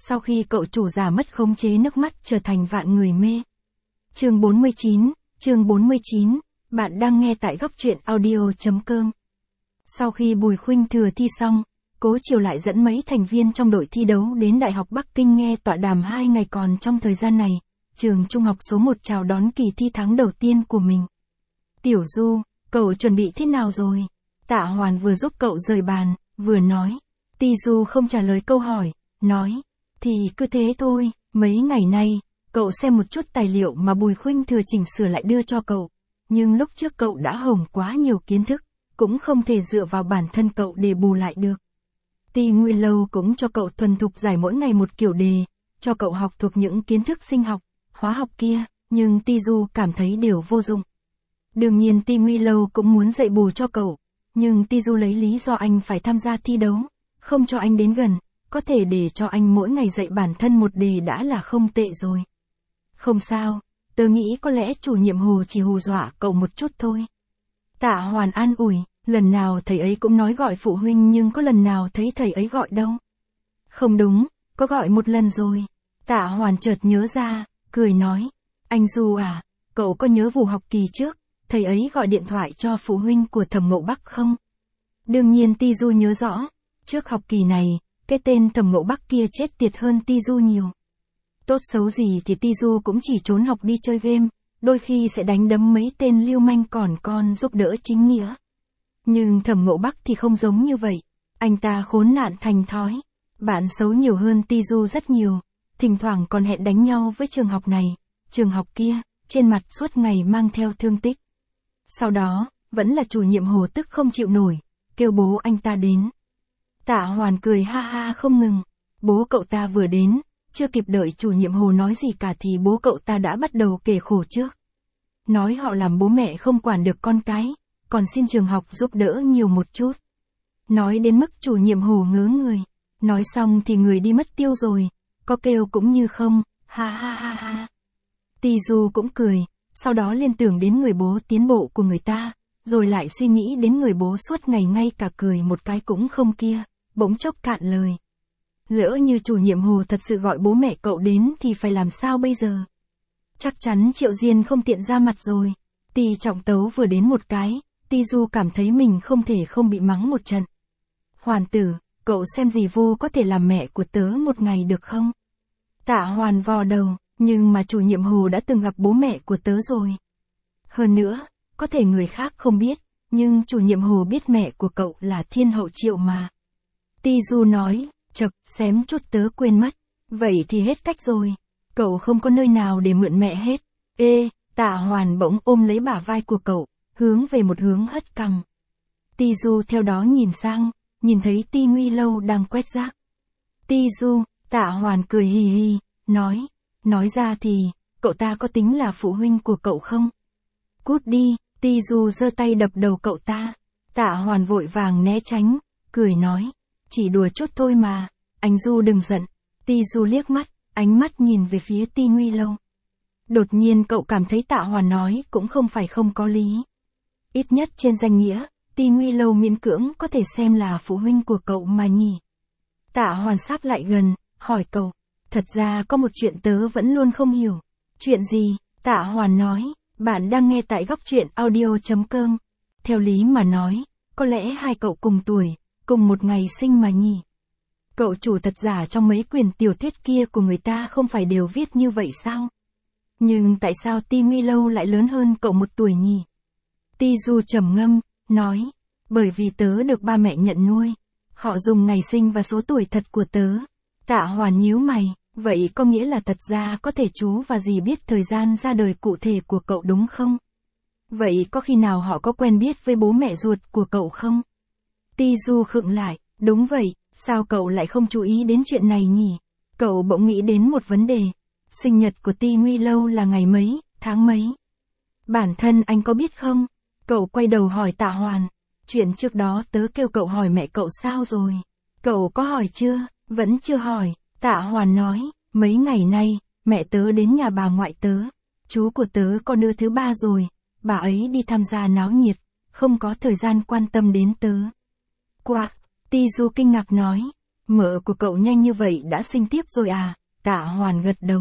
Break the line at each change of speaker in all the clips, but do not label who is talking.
Sau khi cậu chủ giả mất khống chế, nước mắt trở thành vạn người mê. Chương 49, bạn đang nghe tại góc truyện audio.com. Sau khi Bùi Khuynh Thừa thi xong, Cố Triều lại dẫn mấy thành viên trong đội thi đấu đến Đại học Bắc Kinh nghe tọa đàm 2 ngày còn trong thời gian này, trường trung học số 1 chào đón kỳ thi tháng đầu tiên của mình. Tiểu Du, cậu chuẩn bị thế nào rồi? Tạ Hoàn vừa giúp cậu rời bàn, vừa nói. Ti Du không trả lời câu hỏi, nói. Thì cứ thế thôi, mấy ngày nay, cậu xem một chút tài liệu mà Bùi Khuynh Thừa chỉnh sửa lại đưa cho cậu. Nhưng lúc trước cậu đã hổng quá nhiều kiến thức, cũng không thể dựa vào bản thân cậu để bù lại được. Ti Nguy Lâu cũng cho cậu thuần thục giải mỗi ngày một kiểu đề, cho cậu học thuộc những kiến thức sinh học, hóa học kia, nhưng Ti Du cảm thấy đều vô dụng. Đương nhiên Ti Nguy Lâu cũng muốn dạy bù cho cậu, nhưng Ti Du lấy lý do anh phải tham gia thi đấu, không cho anh đến gần, có thể để cho anh mỗi ngày dạy bản thân một đề đã là không tệ rồi. Không sao, tớ nghĩ có lẽ chủ nhiệm Hồ chỉ hù dọa cậu một chút thôi. Tạ Hoàn an ủi, lần nào thầy ấy cũng nói gọi phụ huynh nhưng có lần nào thấy thầy ấy gọi đâu. Không đúng, có gọi một lần rồi. Tạ Hoàn chợt nhớ ra, cười nói, anh Du à, cậu có nhớ vụ học kỳ trước, thầy ấy gọi điện thoại cho phụ huynh của Thẩm Ngộ Bắc không? Đương nhiên Ti Du nhớ rõ, trước học kỳ này, cái tên Thẩm Ngộ Bắc kia chết tiệt hơn Ti Du nhiều. Tốt xấu gì thì Ti Du cũng chỉ trốn học đi chơi game, đôi khi sẽ đánh đấm mấy tên lưu manh còn con giúp đỡ chính nghĩa. Nhưng Thẩm Ngộ Bắc thì không giống như vậy, anh ta khốn nạn thành thói, bạn xấu nhiều hơn Ti Du rất nhiều, thỉnh thoảng còn hẹn đánh nhau với trường học này, trường học kia, trên mặt suốt ngày mang theo thương tích. Sau đó, vẫn là chủ nhiệm Hồ tức không chịu nổi, kêu bố anh ta đến. Tạ Hoàn cười ha ha không ngừng, bố cậu ta vừa đến, chưa kịp đợi chủ nhiệm Hồ nói gì cả thì bố cậu ta đã bắt đầu kể khổ trước. Nói họ làm bố mẹ không quản được con cái, còn xin trường học giúp đỡ nhiều một chút. Nói đến mức chủ nhiệm Hồ ngớ người, nói xong thì người đi mất tiêu rồi, có kêu cũng như không, ha ha ha ha. Ti Du cũng cười, sau đó liên tưởng đến người bố tiến bộ của người ta, rồi lại suy nghĩ đến người bố suốt ngày ngay cả cười một cái cũng không kia, bỗng chốc cạn lời. Lỡ như chủ nhiệm Hồ thật sự gọi bố mẹ cậu đến thì phải làm sao bây giờ? Chắc chắn Triệu Diên không tiện ra mặt rồi. Ti Trọng Tấu vừa đến một cái, Ti Du cảm thấy mình không thể không bị mắng một trận. Hoàn tử, cậu xem dì Vu có thể làm mẹ của tớ một ngày được không? Tạ Hoàn vò đầu, nhưng mà chủ nhiệm Hồ đã từng gặp bố mẹ của tớ rồi. Hơn nữa, có thể người khác không biết, nhưng chủ nhiệm Hồ biết mẹ của cậu là Thiên Hậu Triệu mà. Ti Du nói, chậc, xém chút tớ quên mất. Vậy thì hết cách rồi. Cậu không có nơi nào để mượn mẹ hết. Ê, Tạ Hoàn bỗng ôm lấy bả vai của cậu, hướng về một hướng hất cằm. Ti Du theo đó nhìn sang, nhìn thấy Ti Nguy Lâu đang quét rác. Ti Du, Tạ Hoàn cười hì hì, nói ra thì, cậu ta có tính là phụ huynh của cậu không? Cút đi, Ti Du giơ tay đập đầu cậu ta. Tạ Hoàn vội vàng né tránh, cười nói, chỉ đùa chút thôi mà, anh Du đừng giận. Ti Du liếc mắt, ánh mắt nhìn về phía Ti Nguy Lâu. Đột nhiên cậu cảm thấy Tạ Hoàn nói cũng không phải không có lý. Ít nhất trên danh nghĩa, Ti Nguy Lâu miễn cưỡng có thể xem là phụ huynh của cậu mà nhỉ. Tạ Hoàn sáp lại gần, hỏi cậu, thật ra có một chuyện tớ vẫn luôn không hiểu. Chuyện gì? Tạ Hoàn nói, bạn đang nghe tại góc truyện audio.com. Theo lý mà nói, có lẽ hai cậu cùng tuổi, cùng một ngày sinh mà nhỉ. Cậu chủ thật giả trong mấy quyển tiểu thuyết kia của người ta không phải đều viết như vậy sao? Nhưng tại sao Ti Nguy Lâu lại lớn hơn cậu một tuổi nhỉ? Ti Du trầm ngâm, nói, bởi vì tớ được ba mẹ nhận nuôi. Họ dùng ngày sinh và số tuổi thật của tớ. Tạ Hoàn nhíu mày, vậy có nghĩa là thật ra có thể chú và dì biết thời gian ra đời cụ thể của cậu đúng không? Vậy có khi nào họ có quen biết với bố mẹ ruột của cậu không? Ti Du khựng lại, đúng vậy, sao cậu lại không chú ý đến chuyện này nhỉ? Cậu bỗng nghĩ đến một vấn đề. Sinh nhật của Ti Nguy Lâu là ngày mấy, tháng mấy? Bản thân anh có biết không? Cậu quay đầu hỏi Tạ Hoàn. Chuyện trước đó tớ kêu cậu hỏi mẹ cậu sao rồi? Cậu có hỏi chưa? Vẫn chưa hỏi. Tạ Hoàn nói, mấy ngày nay, mẹ tớ đến nhà bà ngoại tớ. Chú của tớ có đứa thứ ba rồi. Bà ấy đi tham gia náo nhiệt, không có thời gian quan tâm đến tớ. Quạc, Ti Du kinh ngạc nói. Mợ của cậu nhanh như vậy đã sinh tiếp rồi à? Tạ Hoàn gật đầu.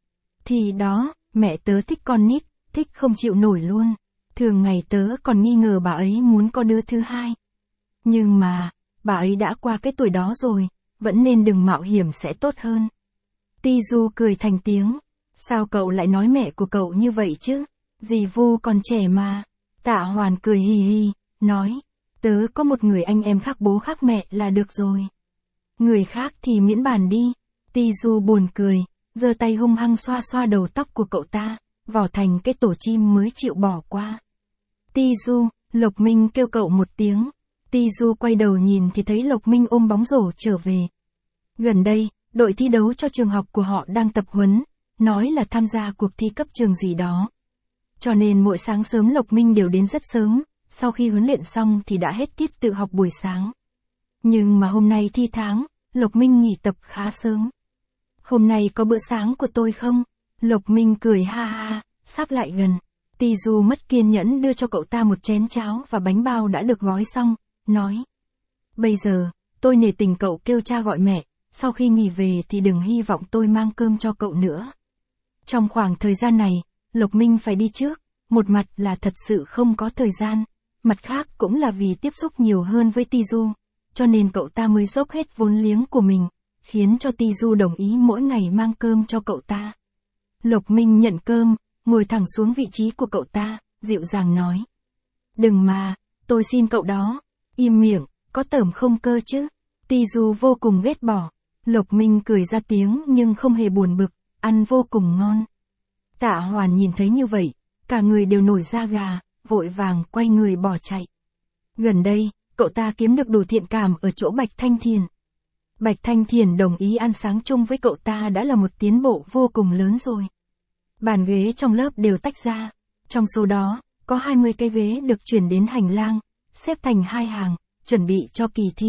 Thì đó, mẹ tớ thích con nít, thích không chịu nổi luôn. Thường ngày tớ còn nghi ngờ bà ấy muốn có đứa thứ hai. Nhưng mà, bà ấy đã qua cái tuổi đó rồi, vẫn nên đừng mạo hiểm sẽ tốt hơn. Ti Du cười thành tiếng. Sao cậu lại nói mẹ của cậu như vậy chứ? Dì Vu còn trẻ mà. Tạ Hoàn cười hì hì, nói. Tớ có một người anh em khác bố khác mẹ là được rồi. Người khác thì miễn bàn đi. Ti Du buồn cười, giơ tay hung hăng xoa xoa đầu tóc của cậu ta, vỏ thành cái tổ chim mới chịu bỏ qua. Ti Du, Lộc Minh kêu cậu một tiếng. Ti Du quay đầu nhìn thì thấy Lộc Minh ôm bóng rổ trở về. Gần đây, đội thi đấu cho trường học của họ đang tập huấn, nói là tham gia cuộc thi cấp trường gì đó. Cho nên mỗi sáng sớm Lộc Minh đều đến rất sớm, sau khi huấn luyện xong thì đã hết tiết tự học buổi sáng. Nhưng mà hôm nay thi tháng, Lộc Minh nghỉ tập khá sớm. Hôm nay có bữa sáng của tôi không? Lộc Minh cười ha ha, sắp lại gần. Ti Du mất kiên nhẫn đưa cho cậu ta một chén cháo và bánh bao đã được gói xong, nói. Bây giờ, tôi nể tình cậu kêu cha gọi mẹ, sau khi nghỉ về thì đừng hy vọng tôi mang cơm cho cậu nữa. Trong khoảng thời gian này, Lộc Minh phải đi trước, một mặt là thật sự không có thời gian, mặt khác cũng là vì tiếp xúc nhiều hơn với Ti Du, cho nên cậu ta mới dốc hết vốn liếng của mình, khiến cho Ti Du đồng ý mỗi ngày mang cơm cho cậu ta. Lộc Minh nhận cơm, ngồi thẳng xuống vị trí của cậu ta, dịu dàng nói. Đừng mà, tôi xin cậu đó, im miệng, có tởm không cơ chứ. Ti Du vô cùng ghét bỏ. Lộc Minh cười ra tiếng nhưng không hề buồn bực, ăn vô cùng ngon. Tạ Hoàn nhìn thấy như vậy, cả người đều nổi da gà, vội vàng quay người bỏ chạy. Gần đây, cậu ta kiếm được đủ thiện cảm ở chỗ Bạch Thanh Thiền. Bạch Thanh Thiền đồng ý ăn sáng chung với cậu ta đã là một tiến bộ vô cùng lớn rồi. Bàn ghế trong lớp đều tách ra, trong số đó, có 20 cái ghế được chuyển đến hành lang, xếp thành hai hàng, chuẩn bị cho kỳ thi.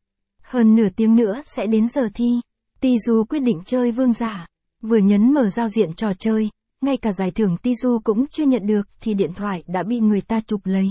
Hơn nửa tiếng nữa sẽ đến giờ thi. Ti Du quyết định chơi vương giả. Vừa nhấn mở giao diện trò chơi, ngay cả giải thưởng Ti Du cũng chưa nhận được thì điện thoại đã bị người ta chụp lấy.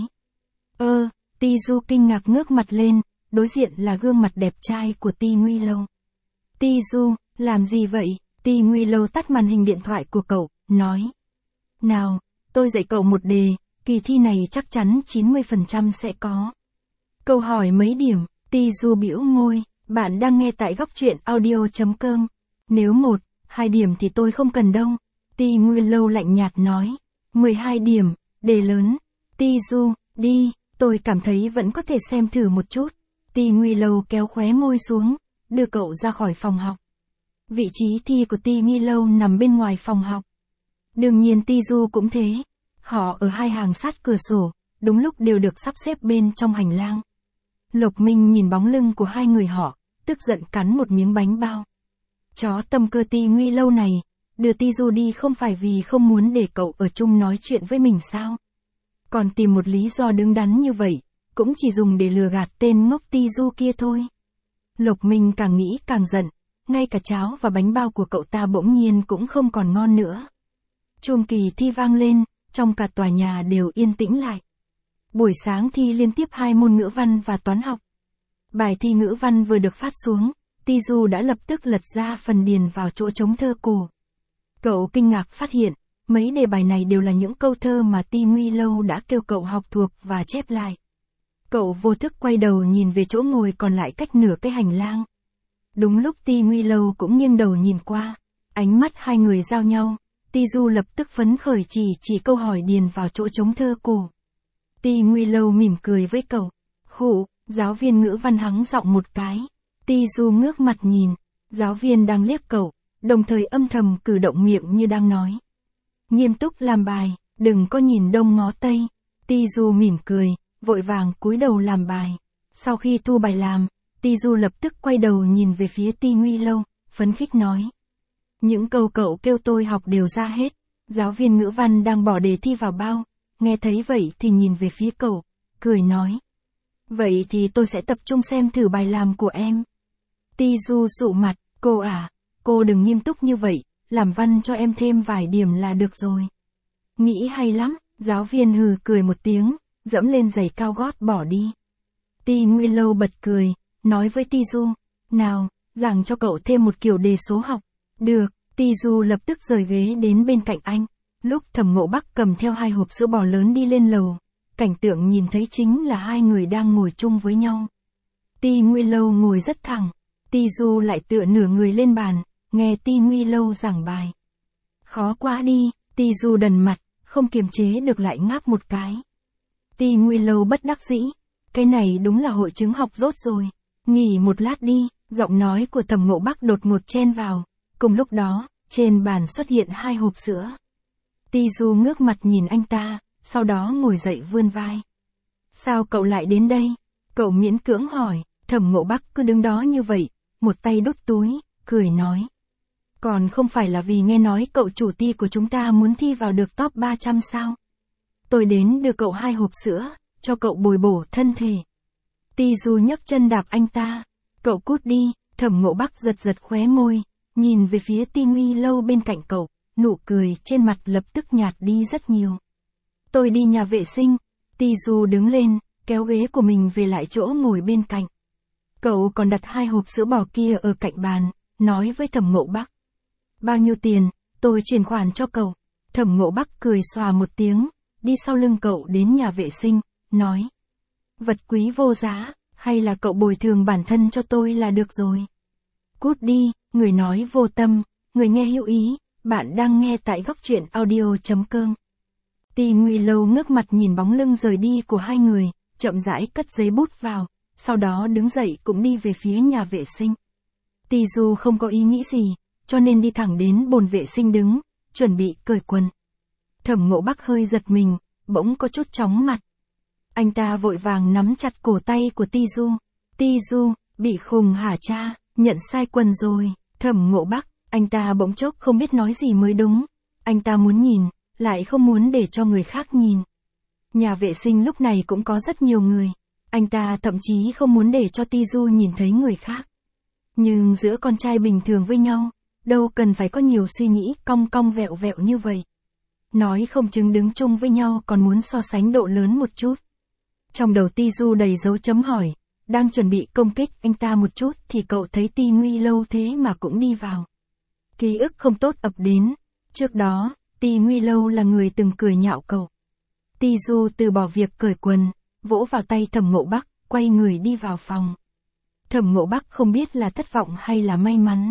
Ti Du kinh ngạc ngước mặt lên, đối diện là gương mặt đẹp trai của Ti Nguy Lâu. Ti Du, làm gì vậy? Ti Nguy Lâu tắt màn hình điện thoại của cậu, nói. Nào, tôi dạy cậu một đề, kỳ thi này chắc chắn 90% sẽ có. Câu hỏi mấy điểm? Ti Du bĩu môi, bạn đang nghe tại góc truyện audio.com. Nếu 1, 2 điểm thì tôi không cần đâu. Ti Nguy Lâu lạnh nhạt nói. 12 điểm, đề lớn. Ti Du, đi, tôi cảm thấy vẫn có thể xem thử một chút. Ti Nguy Lâu kéo khóe môi xuống, đưa cậu ra khỏi phòng học. Vị trí thi của Ti Nguy Lâu nằm bên ngoài phòng học. Đương nhiên Ti Du cũng thế. Họ ở hai hàng sát cửa sổ, đúng lúc đều được sắp xếp bên trong hành lang. Lộc Minh nhìn bóng lưng của hai người họ, tức giận cắn một miếng bánh bao. Chó tâm cơ Ti Nguy Lâu này, đưa Ti Du đi không phải vì không muốn để cậu ở chung nói chuyện với mình sao? Còn tìm một lý do đứng đắn như vậy, cũng chỉ dùng để lừa gạt tên ngốc Ti Du kia thôi. Lộc Minh càng nghĩ càng giận, ngay cả cháo và bánh bao của cậu ta bỗng nhiên cũng không còn ngon nữa. Chuông kỳ thi vang lên, trong cả tòa nhà đều yên tĩnh lại. Buổi sáng thi liên tiếp 2 môn ngữ văn và toán học. Bài thi ngữ văn vừa được phát xuống, Ti Du đã lập tức lật ra phần điền vào chỗ trống thơ cổ. Cậu kinh ngạc phát hiện, mấy đề bài này đều là những câu thơ mà Ti Nguy Lâu đã kêu cậu học thuộc và chép lại. Cậu vô thức quay đầu nhìn về chỗ ngồi còn lại cách nửa cái hành lang. Đúng lúc Ti Nguy Lâu cũng nghiêng đầu nhìn qua, ánh mắt hai người giao nhau, Ti Du lập tức phấn khởi chỉ câu hỏi điền vào chỗ trống thơ cổ. Ti Nguy Lâu mỉm cười với cậu. Khụ, giáo viên ngữ văn hắng giọng một cái. Ti Du ngước mặt nhìn, giáo viên đang liếc cậu, đồng thời âm thầm cử động miệng như đang nói. Nghiêm túc làm bài, đừng có nhìn đông ngó tây. Ti Du mỉm cười, vội vàng cúi đầu làm bài. Sau khi thu bài làm, Ti Du lập tức quay đầu nhìn về phía Ti Nguy Lâu, phấn khích nói. Những câu cậu kêu tôi học đều ra hết. Giáo viên ngữ văn đang bỏ đề thi vào bao, nghe thấy vậy thì nhìn về phía cậu, cười nói. Vậy thì tôi sẽ tập trung xem thử bài làm của em. Ti Du sụ mặt, cô à, cô đừng nghiêm túc như vậy, làm văn cho em thêm vài điểm là được rồi. Nghĩ hay lắm, giáo viên hừ cười một tiếng, dẫm lên giày cao gót bỏ đi. Ti Nguy Lâu bật cười, nói với Ti Du, Nào, giảng cho cậu thêm một kiểu đề số học. Được, Ti Du lập tức rời ghế đến bên cạnh anh. Lúc Thẩm Ngộ Bắc cầm theo 2 hộp sữa bò lớn đi lên lầu, cảnh tượng nhìn thấy chính là 2 người đang ngồi chung với nhau. Ti Nguy Lâu ngồi rất thẳng, Ti Du lại tựa nửa người lên bàn, nghe Ti Nguy Lâu giảng bài. Khó quá đi, Ti Du đần mặt, không kiềm chế được lại ngáp một cái. Ti Nguy Lâu bất đắc dĩ, cái này đúng là hội chứng học dốt rồi. Nghỉ một lát đi, giọng nói của Thẩm Ngộ Bắc đột ngột chen vào. Cùng lúc đó, trên bàn xuất hiện 2 hộp sữa. Ti Du ngước mặt nhìn anh ta, sau đó ngồi dậy vươn vai. Sao cậu lại đến đây? Cậu miễn cưỡng hỏi. Thẩm Ngộ Bắc cứ đứng đó như vậy, một tay đút túi, cười nói. Còn không phải là vì nghe nói cậu chủ ty của chúng ta muốn thi vào được top 300 sao? Tôi đến đưa cậu 2 hộp sữa, cho cậu bồi bổ thân thể. Ti Du nhấc chân đạp anh ta. Cậu cút đi, Thẩm Ngộ Bắc giật giật khóe môi, nhìn về phía Ti Nguy Lâu bên cạnh cậu, nụ cười trên mặt lập tức nhạt đi rất nhiều. Tôi đi nhà vệ sinh. Ti Du đứng lên, kéo ghế của mình về lại chỗ ngồi bên cạnh. Cậu còn đặt 2 hộp sữa bò kia ở cạnh bàn, nói với Thẩm Ngộ Bắc. Bao nhiêu tiền, tôi chuyển khoản cho cậu. Thẩm Ngộ Bắc cười xòa một tiếng, đi sau lưng cậu đến nhà vệ sinh, nói. Vật quý vô giá, hay là cậu bồi thường bản thân cho tôi là được rồi. Cút đi, người nói vô tâm, người nghe hữu ý, bạn đang nghe tại góc truyện audio.com. Ti Nguy Lâu ngước mặt nhìn bóng lưng rời đi của 2 người, chậm rãi cất giấy bút vào, sau đó đứng dậy cũng đi về phía nhà vệ sinh. Ti Du không có ý nghĩ gì, cho nên đi thẳng đến bồn vệ sinh đứng, chuẩn bị cởi quần. Thẩm Ngộ Bắc hơi giật mình, bỗng có chút chóng mặt. Anh ta vội vàng nắm chặt cổ tay của Ti Du. Ti Du, bị khùng hả cha, nhận sai quần rồi. Thẩm Ngộ Bắc, anh ta bỗng chốc không biết nói gì mới đúng. Anh ta muốn nhìn, lại không muốn để cho người khác nhìn. Nhà vệ sinh lúc này cũng có rất nhiều người. Anh ta thậm chí không muốn để cho Ti Du nhìn thấy người khác. Nhưng giữa con trai bình thường với nhau, đâu cần phải có nhiều suy nghĩ cong cong vẹo vẹo như vậy. Nói không chừng đứng chung với nhau còn muốn so sánh độ lớn một chút. Trong đầu Ti Du đầy dấu chấm hỏi, đang chuẩn bị công kích anh ta một chút thì cậu thấy Ti Nguy Lâu thế mà cũng đi vào. Ký ức không tốt ập đến. Trước đó, Ti Nguy Lâu là người từng cười nhạo cậu. Ti Du từ bỏ việc cởi quần, vỗ vào tay Thẩm Ngộ Bắc, quay người đi vào phòng. Thẩm Ngộ Bắc không biết là thất vọng hay là may mắn.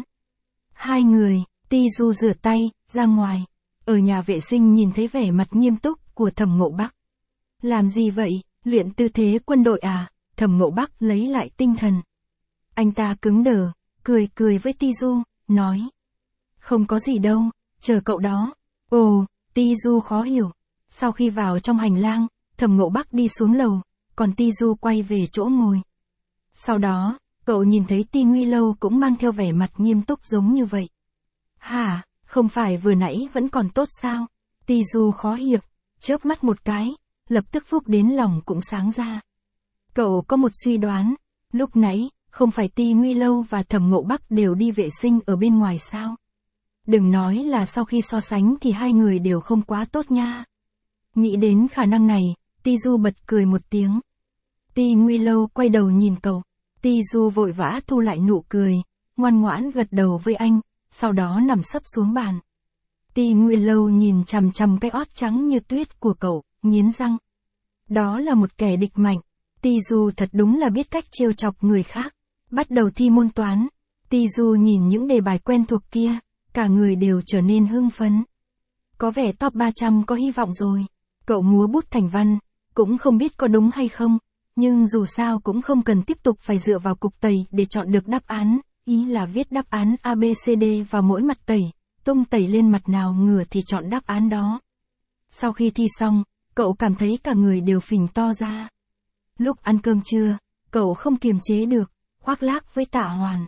2 người, Ti Du rửa tay, ra ngoài. Ở nhà vệ sinh nhìn thấy vẻ mặt nghiêm túc của Thẩm Ngộ Bắc. Làm gì vậy, luyện tư thế quân đội à? Thẩm Ngộ Bắc lấy lại tinh thần. Anh ta cứng đờ, cười với Ti Du, nói. Không có gì đâu, chờ cậu đó. Ồ, Ti Du khó hiểu. Sau khi vào trong hành lang, Thẩm Ngộ Bắc đi xuống lầu, còn Ti Du quay về chỗ ngồi. Sau đó, cậu nhìn thấy Ti Nguy Lâu cũng mang theo vẻ mặt nghiêm túc giống như vậy. Hả, không phải vừa nãy vẫn còn tốt sao? Ti Du khó hiểu, chớp mắt một cái, lập tức phúc đến lòng cũng sáng ra. Cậu có một suy đoán, lúc nãy, không phải Ti Nguy Lâu và Thẩm Ngộ Bắc đều đi vệ sinh ở bên ngoài sao? Đừng nói là sau khi so sánh thì 2 người đều không quá tốt nha. Nghĩ đến khả năng này, Ti Du bật cười một tiếng. Ti Nguy Lâu quay đầu nhìn cậu. Ti Du vội vã thu lại nụ cười, ngoan ngoãn gật đầu với anh, sau đó nằm sấp xuống bàn. Ti Nguy Lâu nhìn chằm chằm cái ót trắng như tuyết của cậu, nghiến răng. Đó là một kẻ địch mạnh. Ti Du thật đúng là biết cách trêu chọc người khác. Bắt đầu thi môn toán. Ti Du nhìn những đề bài quen thuộc kia, cả người đều trở nên hưng phấn. Có vẻ top 300 có hy vọng rồi. Cậu múa bút thành văn, cũng không biết có đúng hay không, nhưng dù sao cũng không cần tiếp tục phải dựa vào cục tẩy để chọn được đáp án, ý là viết đáp án ABCD vào mỗi mặt tẩy, tung tẩy lên mặt nào ngửa thì chọn đáp án đó. Sau khi thi xong, cậu cảm thấy cả người đều phình to ra. Lúc ăn cơm trưa, cậu không kiềm chế được, khoác lác với Tạ Hoàn.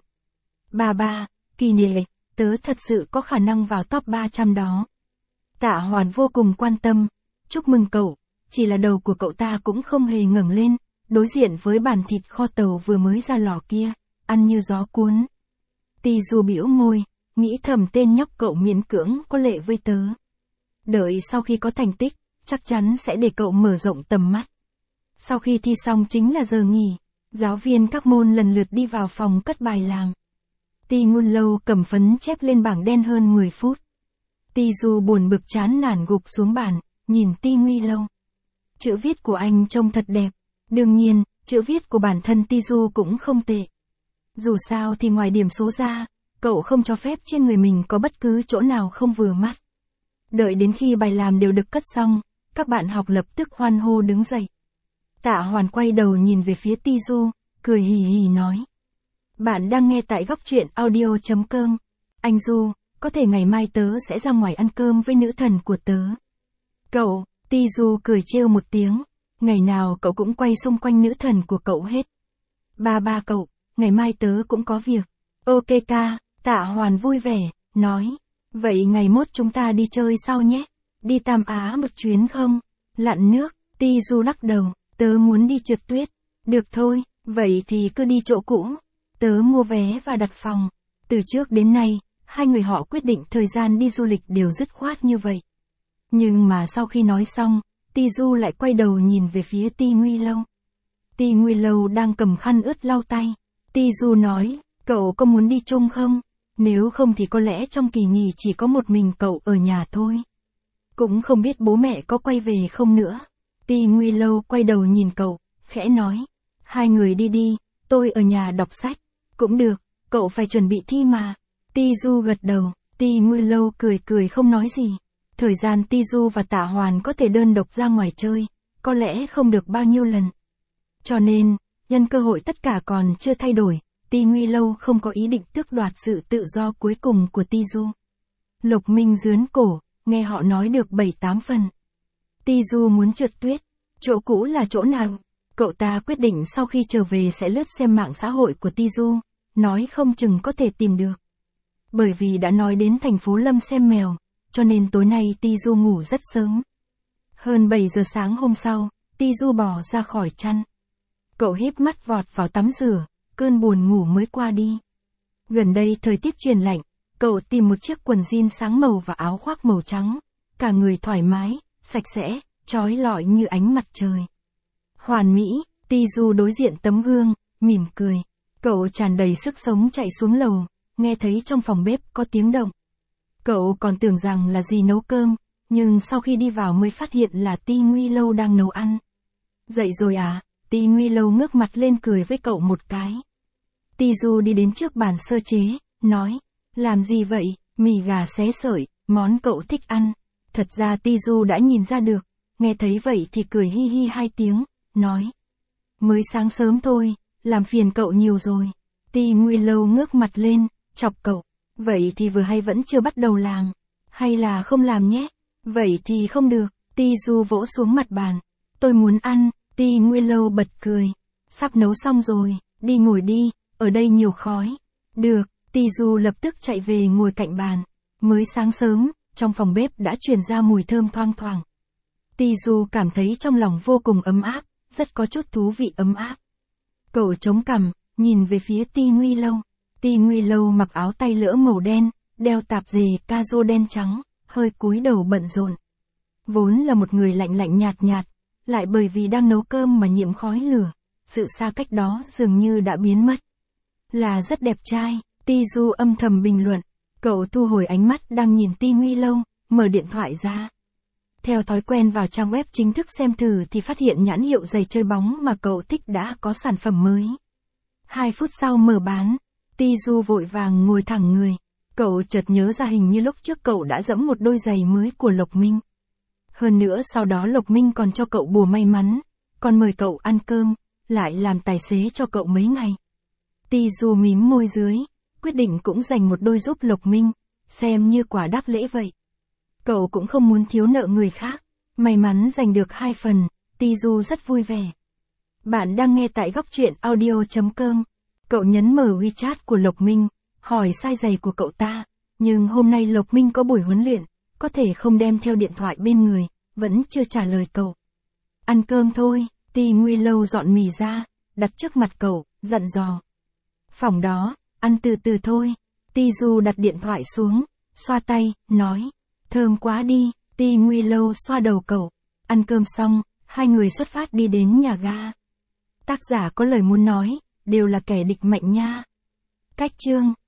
Bà, kỳ này, tớ thật sự có khả năng vào top 300 đó. Tạ Hoàn vô cùng quan tâm, chúc mừng cậu, chỉ là đầu của cậu ta cũng không hề ngẩng lên, đối diện với bàn thịt kho tàu vừa mới ra lò kia, ăn như gió cuốn. Ti Du bĩu môi, nghĩ thầm tên nhóc cậu miễn cưỡng có lệ với tớ. Đợi sau khi có thành tích, chắc chắn sẽ để cậu mở rộng tầm mắt. Sau khi thi xong chính là giờ nghỉ. Giáo viên các môn lần lượt đi vào phòng cất bài làm. Ti Ngôn Lâu cầm phấn chép lên bảng đen hơn 10 phút. Ti Du buồn bực chán nản gục xuống bàn, nhìn Ti Nguy Lâu. Chữ viết của anh trông thật đẹp. Đương nhiên, chữ viết của bản thân Ti Du cũng không tệ. Dù sao thì ngoài điểm số ra, cậu không cho phép trên người mình có bất cứ chỗ nào không vừa mắt. Đợi đến khi bài làm đều được cất xong, các bạn học lập tức hoan hô đứng dậy. Tạ Hoàn quay đầu nhìn về phía Ti Du, cười hì hì nói. Bạn đang nghe tại góc truyện audio.com. Anh Du, có thể ngày mai tớ sẽ ra ngoài ăn cơm với nữ thần của tớ. Cậu, Ti Du cười trêu một tiếng. Ngày nào cậu cũng quay xung quanh nữ thần của cậu hết. Ba cậu, ngày mai tớ cũng có việc. Ok ca, Tạ Hoàn vui vẻ, nói. Vậy ngày mốt chúng ta đi chơi sau nhé. Đi Tam Á một chuyến không? Lặn nước, Ti Du lắc đầu, tớ muốn đi trượt tuyết. Được thôi, vậy thì cứ đi chỗ cũ. Tớ mua vé và đặt phòng. Từ trước đến nay, hai người họ quyết định thời gian đi du lịch đều dứt khoát như vậy. Nhưng mà sau khi nói xong, Ti Du lại quay đầu nhìn về phía Ti Nguy Lâu. Ti Nguy Lâu đang cầm khăn ướt lau tay. Ti Du nói, cậu có muốn đi chung không? Nếu không thì có lẽ trong kỳ nghỉ chỉ có một mình cậu ở nhà thôi. Cũng không biết bố mẹ có quay về không nữa. Ti Nguy Lâu quay đầu nhìn cậu, khẽ nói. Hai người đi đi, tôi ở nhà đọc sách. Cũng được, cậu phải chuẩn bị thi mà. Ti Du gật đầu, Ti Nguy Lâu cười cười không nói gì. Thời gian Ti Du và Tạ Hoàn có thể đơn độc ra ngoài chơi, có lẽ không được bao nhiêu lần. Cho nên, nhân cơ hội tất cả còn chưa thay đổi, Ti Nguy Lâu không có ý định tước đoạt sự tự do cuối cùng của Ti Du. Lộc Minh rướn cổ, nghe họ nói được 7-8 phần. Ti Du muốn trượt tuyết, chỗ cũ là chỗ nào? Cậu ta quyết định sau khi trở về sẽ lướt xem mạng xã hội của Ti Du, nói không chừng có thể tìm được. Bởi vì đã nói đến thành phố Lâm xem mèo, cho nên tối nay Ti Du ngủ rất sớm. Hơn 7 giờ sáng hôm sau, Ti Du bò ra khỏi chăn. Cậu híp mắt vọt vào tắm rửa, cơn buồn ngủ mới qua đi. Gần đây thời tiết chuyển lạnh, cậu tìm một chiếc quần jean sáng màu và áo khoác màu trắng. Cả người thoải mái, sạch sẽ, chói lọi như ánh mặt trời. Hoàn mỹ, Ti Du đối diện tấm gương, mỉm cười. Cậu tràn đầy sức sống chạy xuống lầu, nghe thấy trong phòng bếp có tiếng động. Cậu còn tưởng rằng là dì nấu cơm, nhưng sau khi đi vào mới phát hiện là Ti Nguy Lâu đang nấu ăn. Dậy rồi à? Ti Nguy Lâu ngước mặt lên cười với cậu một cái. Ti Du đi đến trước bàn sơ chế, nói, làm gì vậy? Mì gà xé sợi, món cậu thích ăn. Thật ra Ti Du đã nhìn ra được, nghe thấy vậy thì cười hi hi 2 tiếng, nói. Mới sáng sớm thôi, làm phiền cậu nhiều rồi. Ti Nguy Lâu ngước mặt lên, chọc cậu. Vậy thì vừa hay vẫn chưa bắt đầu làm. Hay là không làm nhé? Vậy thì không được. Ti Du vỗ xuống mặt bàn. Tôi muốn ăn. Ti Nguy Lâu bật cười. Sắp nấu xong rồi, đi ngồi đi, ở đây nhiều khói. Được, Ti Du lập tức chạy về ngồi cạnh bàn. Mới sáng sớm, trong phòng bếp đã truyền ra mùi thơm thoang thoảng. Ti Du cảm thấy trong lòng vô cùng ấm áp, rất có chút thú vị ấm áp. Cậu chống cằm, nhìn về phía Ti Nguy Lâu. Ti Nguy Lâu mặc áo tay lỡ màu đen, đeo tạp dề ca-rô đen trắng, hơi cúi đầu bận rộn. Vốn là một người lạnh lạnh nhạt nhạt, lại bởi vì đang nấu cơm mà nhiễm khói lửa, sự xa cách đó dường như đã biến mất. Là rất đẹp trai, Ti Du âm thầm bình luận. Cậu thu hồi ánh mắt đang nhìn Ti Nguy Lâu, mở điện thoại ra. Theo thói quen vào trang web chính thức xem thử thì phát hiện nhãn hiệu giày chơi bóng mà cậu thích đã có sản phẩm mới. 2 phút sau mở bán, Ti Du vội vàng ngồi thẳng người. Cậu chợt nhớ ra hình như lúc trước cậu đã dẫm một đôi giày mới của Lộc Minh. Hơn nữa sau đó Lộc Minh còn cho cậu bùa may mắn, còn mời cậu ăn cơm, lại làm tài xế cho cậu mấy ngày. Ti Du mím môi dưới, quyết định cũng dành một đôi giúp Lộc Minh, xem như quà đáp lễ vậy. Cậu cũng không muốn thiếu nợ người khác, may mắn giành được 2 phần, Ti Du rất vui vẻ. Bạn đang nghe tại góc truyện audio.com. Cậu nhấn mở WeChat của Lộc Minh, hỏi size giày của cậu ta, nhưng hôm nay Lộc Minh có buổi huấn luyện, có thể không đem theo điện thoại bên người, vẫn chưa trả lời cậu. Ăn cơm thôi, Ti Nguy Lâu dọn mì ra, đặt trước mặt cậu, dặn dò. Phòng đó, ăn từ từ thôi. Ti Du đặt điện thoại xuống, xoa tay, nói. Thơm quá đi, Ti Nguy Lâu xoa đầu cậu. Ăn cơm xong, hai người xuất phát đi đến nhà ga. Tác giả có lời muốn nói, đều là kẻ địch mạnh nha. Cách chương